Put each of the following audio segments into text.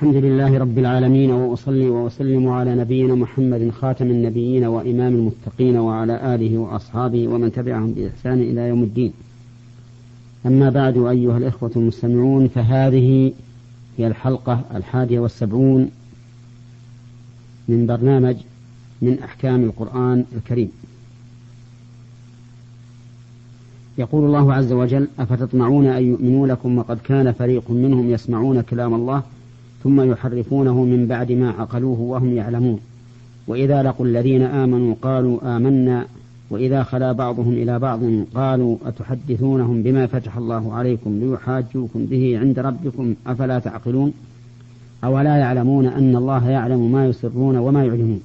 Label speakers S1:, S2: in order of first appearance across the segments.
S1: الحمد لله رب العالمين، وأصلي وأسلم على نبينا محمد خاتم النبيين وإمام المتقين، وعلى آله وأصحابه ومن تبعهم بإحسان إلى يوم الدين. أما بعد، أيها الإخوة المستمعون، فهذه هي الحلقة 71 من برنامج من أحكام القرآن الكريم. يقول الله عز وجل: أفتطمعون أن يؤمنوا لكم وقد كان فريق منهم يسمعون كلام الله ثم يحرفونه من بعد ما عقلوه وهم يعلمون، وإذا لقوا الذين آمنوا قالوا آمنا، وإذا خلا بعضهم إلى بعض قالوا أتحدثونهم بما فتح الله عليكم ليحاجوكم به عند ربكم أفلا تعقلون، أولا يعلمون أن الله يعلم ما يسرون وما يعلنون.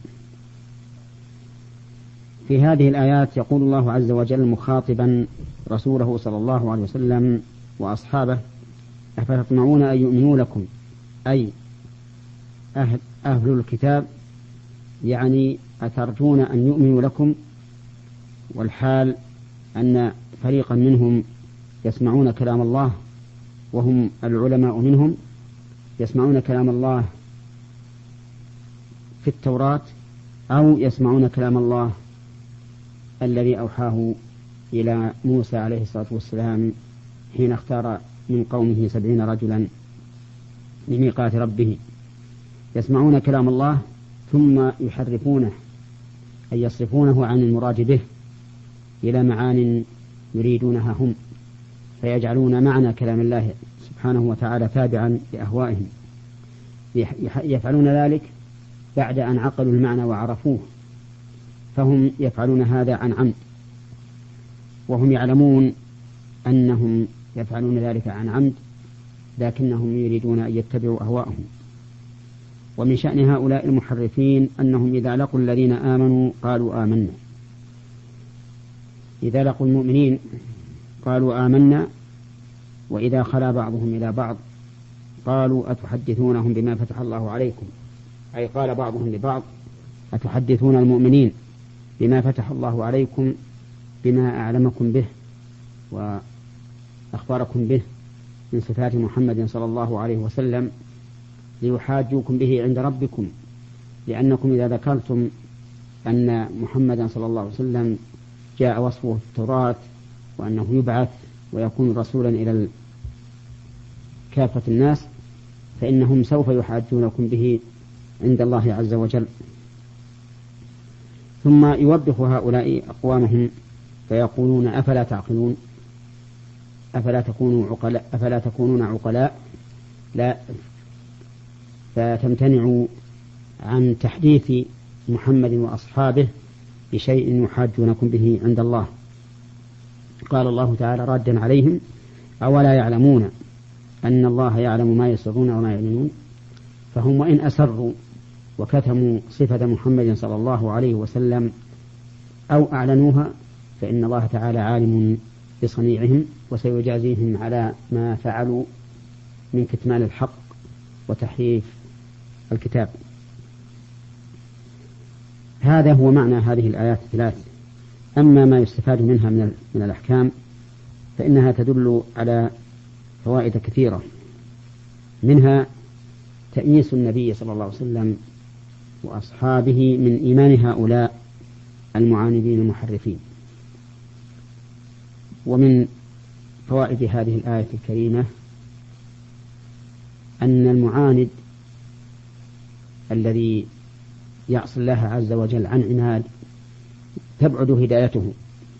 S1: في هذه الآيات يقول الله عز وجل مخاطبا رسوله صلى الله عليه وسلم وأصحابه: أفتطمعون أن يؤمنوا لكم، أي أهل الكتاب، يعني أترجون أن يؤمنوا لكم، والحال أن فريقا منهم يسمعون كلام الله وهم العلماء منهم، يسمعون كلام الله في التوراة أو يسمعون كلام الله الذي أوحاه إلى موسى عليه الصلاة والسلام حين اختار من قومه 70 رجلا لميقات ربه. يسمعون كلام الله ثم يحرفونه، أي يصرفونه عن المراد به إلى معان يريدونها هم، فيجعلون معنى كلام الله سبحانه وتعالى تابعا لأهوائهم. يفعلون ذلك بعد أن عقلوا المعنى وعرفوه، فهم يفعلون هذا عن عمد، وهم يعلمون أنهم يفعلون ذلك عن عمد، لكنهم يريدون أن يتبعوا أهواءهم. ومن شأن هؤلاء المحرفين أنهم إذا لقوا الذين آمنوا قالوا آمنا، إذا لقوا المؤمنين قالوا آمنا، وإذا خلا بعضهم إلى بعض قالوا أتحدثونهم بما فتح الله عليكم، أي قال بعضهم لبعض: أتحدثون المؤمنين بما فتح الله عليكم، بما أعلمكم به وأخبركم به من صفات محمد صلى الله عليه وسلم، ليحاجوكم به عند ربكم، لأنكم إذا ذكرتم أن محمدا صلى الله عليه وسلم جاء وصفه في التوراة وأنه يبعث ويكون رسولا إلى كافة الناس، فإنهم سوف يحاجونكم به عند الله عز وجل. ثم يوبخ هؤلاء أقوامهم فيقولون: أفلا تعقلون، أفلا تكونون عقلاء، لا فتمتنعوا عن تحديث محمد وأصحابه بشيء يحاجونكم به عند الله. قال الله تعالى رادا عليهم: أولا يعلمون أن الله يعلم ما يسرون وما يعلنون. فهم وإن أسروا وكتموا صفة محمد صلى الله عليه وسلم أو أعلنوها، فإن الله تعالى عالم بصنيعهم وسيجازيهم على ما فعلوا من كتمان الحق وتحريف الكتاب. هذا هو معنى هذه الآيات الثلاث. أما ما يستفاد منها من الأحكام فإنها تدل على فوائد كثيرة، منها تأنيس النبي صلى الله عليه وسلم وأصحابه من إيمان هؤلاء المعاندين المحرفين. ومن فوائد هذه الآية الكريمة أن المعاند الذي يعصي الله عز وجل عن عناد تبعد هدايته،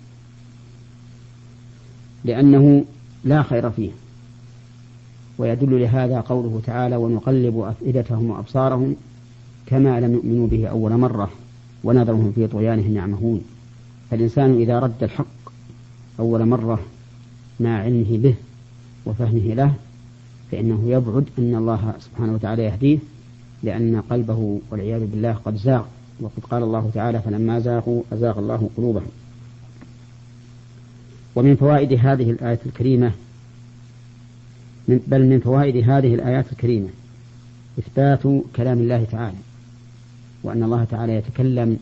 S1: لأنه لا خير فيه. ويدل لهذا قوله تعالى: ونقلب أفئدتهم وأبصارهم كما لم يؤمنوا به أول مرة ونذرهم في طغيانهم يعمهون. فالإنسان إذا رد الحق أول مرة مع علمه به وفهمه له فإنه يبعد أن الله سبحانه وتعالى يهديه، لأن قلبه والعياذ بالله قد زاغ، وقد قال الله تعالى: فلما زاغوا أزاغ الله قلوبهم. ومن فوائد هذه الآية الكريمة من فوائد هذه الآيات الكريمة إثبات كلام الله تعالى، وأن الله تعالى يتكلم،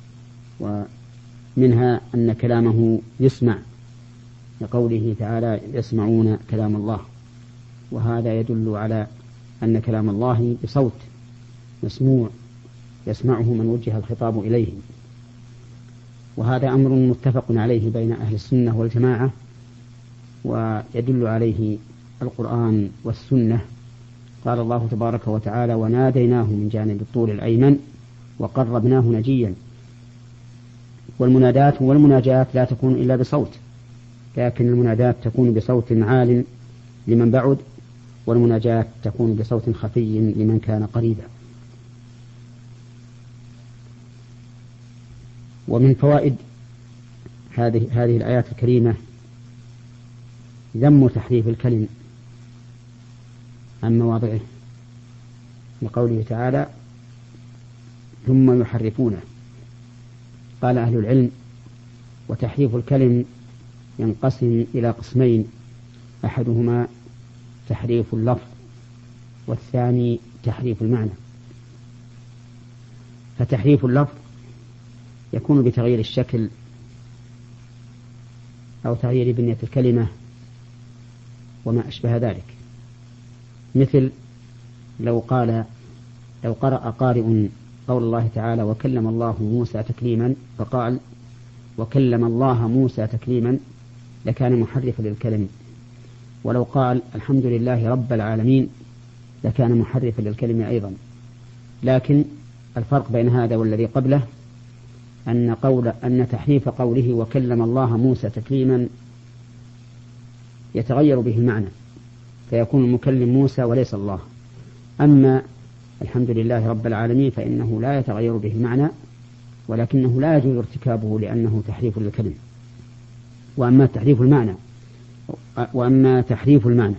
S1: ومنها أن كلامه يسمع، لقوله تعالى: يسمعون كلام الله. وهذا يدل على أن كلام الله بصوت مسموع يسمعه من وجه الخطاب إليه، وهذا أمر متفق عليه بين أهل السنة والجماعة، ويدل عليه القرآن والسنة. قال الله تبارك وتعالى: وناديناه من جانب الطور الأيمن وقربناه نجيا. والمنادات والمناجاة لا تكون إلا بصوت، لكن المنادات تكون بصوت عال لمن بعد، والمناجاة تكون بصوت خفي لمن كان قريبا. ومن فوائد هذه الآيات الكريمة ذم تحريف الكلم عن مواضعه، لقوله تعالى: ثم يحرفونه. قال أهل العلم: وتحريف الكلم ينقسم إلى قسمين، أحدهما تحريف اللفظ، والثاني تحريف المعنى. فتحريف اللفظ يكون بتغيير الشكل أو تغيير بنية الكلمة وما أشبه ذلك، مثل لو قرأ قارئ قول الله تعالى: وكلم الله موسى تكليما، فقال: وكلم الله موسى تكليما، لكان محرفا للكلم. ولو قال: الحمد لله رب العالمين، لكان محرفا للكلمة أيضا. لكن الفرق بين هذا والذي قبله أن تحريف قوله وكلم الله موسى تكليما يتغير به المعنى، فيكون المكلم موسى وليس الله. أما الحمد لله رب العالمين فإنه لا يتغير به المعنى، ولكنه لا يجوز ارتكابه لأنه تحريف للكلم. وأما تحريف المعنى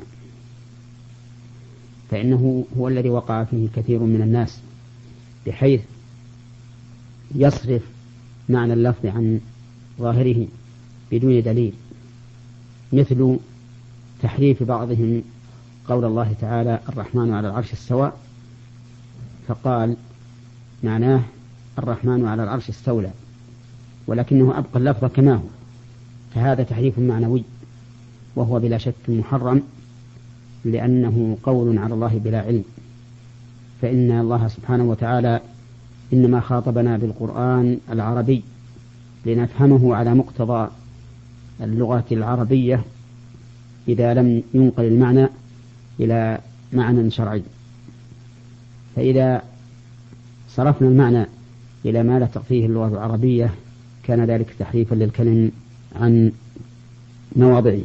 S1: فإنه هو الذي وقع فيه كثير من الناس، بحيث يصرف معنى اللفظ عن ظاهره بدون دليل، مثل تحريف بعضهم قول الله تعالى: الرحمن على العرش استوى، فقال معناه الرحمن على العرش استولى، ولكنه أبقى اللفظ كما هو، فهذا تحريف معنوي، وهو بلا شك محرم، لأنه قول على الله بلا علم. فإن الله سبحانه وتعالى إنما خاطبنا بالقرآن العربي لنفهمه على مقتضى اللغة العربية إذا لم ينقل المعنى إلى معنى شرعي. فإذا صرفنا المعنى إلى ما لا تقضيه اللغة العربية كان ذلك تحريفا للكلم عن مواضعه.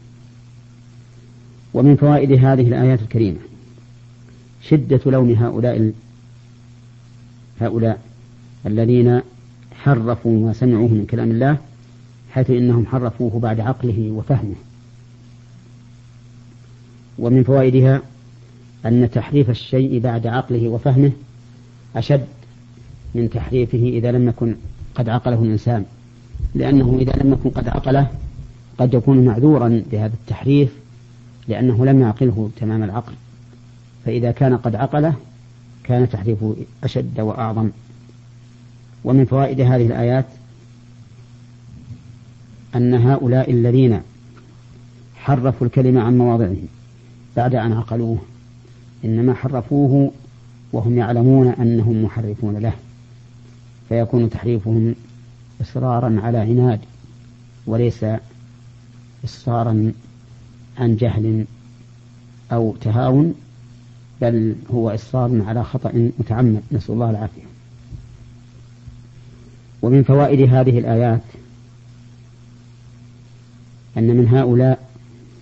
S1: ومن فوائد هذه الآيات الكريمة شدة لوم هؤلاء الذين حرفوا ما سمعوه من كلام الله، حيث إنهم حرفوه بعد عقله وفهمه. ومن فوائدها أن تحريف الشيء بعد عقله وفهمه أشد من تحريفه إذا لم يكن قد عقله الإنسان، لأنه إذا لم يكن قد عقله قد يكون معذورا بهذا التحريف لأنه لم يعقله تمام العقل، فإذا كان قد عقله كان تحريفه أشد وأعظم. ومن فوائد هذه الآيات أن هؤلاء الذين حرفوا الكلمة عن مواضعه بعد أن عقلوه إنما حرفوه وهم يعلمون أنهم محرفون له، فيكون تحريفهم إصرارا على عناد وليس إصرارا عن جهل أو تهاون، بل هو إصرار على خطأ متعمد، نسأل الله العافية. ومن فوائد هذه الآيات أن من هؤلاء،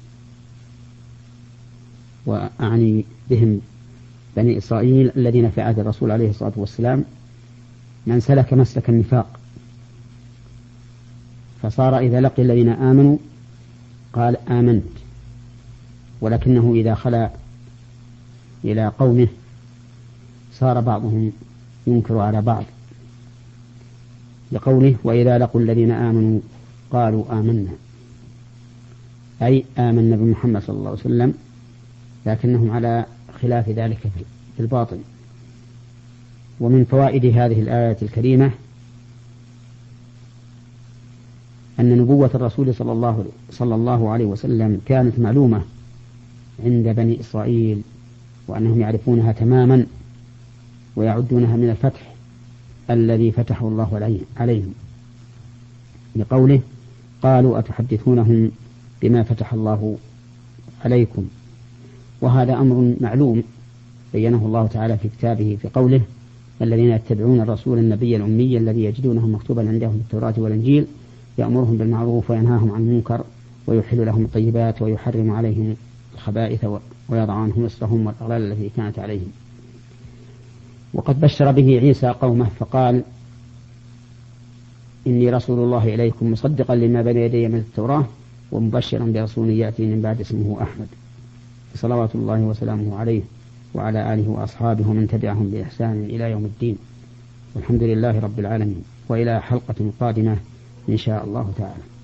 S1: وأعني بهم بني إسرائيل الذين في عهد الرسول عليه الصلاة والسلام، من سلك مسلك النفاق، فصار إذا لقي الذين آمنوا قال آمنت، ولكنه إذا خلا إلى قومه صار بعضهم ينكر على بعض، لقوله وإذا لقوا الذين آمنوا قالوا آمنا، أي آمنا بمحمد صلى الله عليه وسلم، لكنهم على خلاف ذلك في الباطن. ومن فوائد هذه الآية الكريمة أن نبوة الرسول صلى الله عليه وسلم كانت معلومة عند بني إسرائيل وأنهم يعرفونها تماما ويعدونها من الفتح الذي فتحه الله عليهم، لقوله قالوا أتحدثونهم بما فتح الله عليكم. وهذا أمر معلوم بينه الله تعالى في كتابه في قوله الذين يتبعون الرسول النبي الأمي الذي يجدونه مكتوبا عندهم في التوراة والإنجيل يأمرهم بالمعروف وينهاهم عن المنكر ويحل لهم الطيبات ويحرم عليهم الخبائث ويضع عنهم إصرهم والأغلال التي كانت عليهم. وقد بشر به عيسى قومه فقال إني رسول الله إليكم مصدقا لما بين يدي من التوراة ومبشرا برسول يأتي من بعد اسمه أحمد، صلوات الله وسلامه عليه وعلى آله وأصحابه ومن تبعهم بإحسان إلى يوم الدين. والحمد لله رب العالمين، وإلى حلقة قادمة إن شاء الله تعالى.